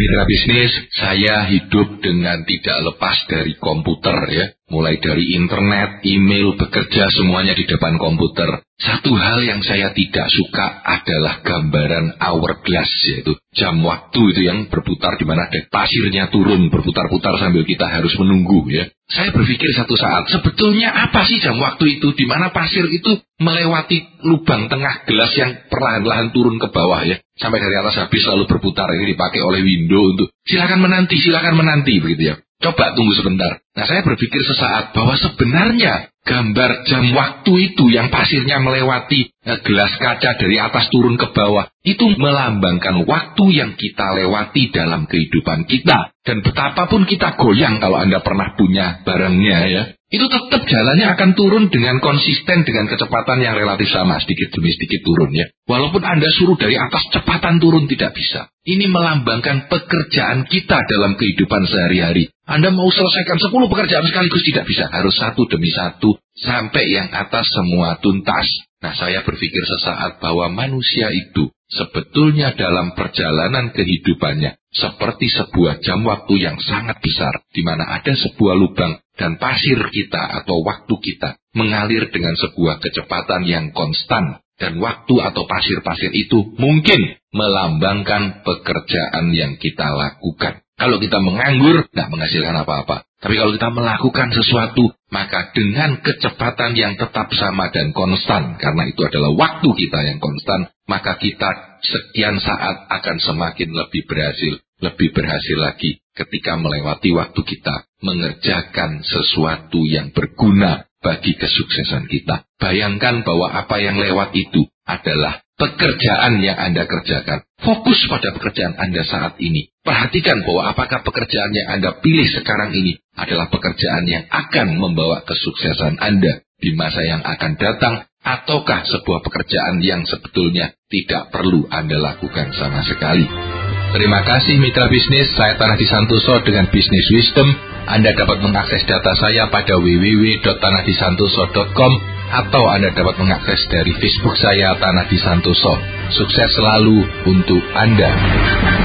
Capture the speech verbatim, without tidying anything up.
Mitra bisnis, saya hidup dengan tidak lepas dari komputer ya. Mulai dari internet, email, bekerja semuanya di depan komputer. Satu hal yang saya tidak suka adalah gambaran hourglass, yaitu jam waktu itu yang berputar di mana ada pasirnya turun berputar-putar sambil kita harus menunggu ya. Saya berpikir satu saat, sebetulnya apa sih jam waktu itu di mana pasir itu melewati lubang tengah gelas yang perlahan-lahan turun ke bawah ya. Sampai dari atas habis lalu berputar, ini dipakai oleh window untuk silakan menanti, silakan menanti begitu ya. Coba tunggu sebentar. Nah, saya berpikir sesaat bahwa sebenarnya gambar jam waktu itu yang pasirnya melewati eh, gelas kaca dari atas turun ke bawah, itu melambangkan waktu yang kita lewati dalam kehidupan kita. Dan betapapun kita goyang kalau Anda pernah punya barangnya ya, itu tetap jalannya akan turun dengan konsisten dengan kecepatan yang relatif sama, sedikit demi sedikit turun ya. Walaupun Anda suruh dari atas cepatan turun tidak bisa. Ini melambangkan pekerjaan kita dalam kehidupan sehari-hari. Anda mau selesaikan sepuluh pekerjaan sekaligus tidak bisa. Harus satu demi satu sampai yang atas semua tuntas. Nah, saya berpikir sesaat bahwa manusia itu sebetulnya dalam perjalanan kehidupannya seperti sebuah jam waktu yang sangat besar, di mana ada sebuah lubang dan pasir kita atau waktu kita mengalir dengan sebuah kecepatan yang konstan. Dan waktu atau pasir-pasir itu mungkin melambangkan pekerjaan yang kita lakukan. Kalau kita menganggur, tidak menghasilkan apa-apa. Tapi kalau kita melakukan sesuatu, maka dengan kecepatan yang tetap sama dan konstan, karena itu adalah waktu kita yang konstan, maka kita sekian saat akan semakin lebih berhasil, lebih berhasil lagi ketika melewati waktu kita mengerjakan sesuatu yang berguna bagi kesuksesan kita. Bayangkan bahwa apa yang lewat itu adalah pekerjaan yang Anda kerjakan. Fokus pada pekerjaan Anda saat ini. Perhatikan bahwa apakah pekerjaan yang Anda pilih sekarang ini adalah pekerjaan yang akan membawa kesuksesan Anda di masa yang akan datang, ataukah sebuah pekerjaan yang sebetulnya tidak perlu Anda lakukan sama sekali. Terima kasih mitra bisnis, saya Tanah Disantoso dengan Business Wisdom. Anda dapat mengakses data saya pada w w w dot tanah disantoso dot com atau Anda dapat mengakses dari Facebook saya Tanah Disantoso. Sukses selalu untuk Anda.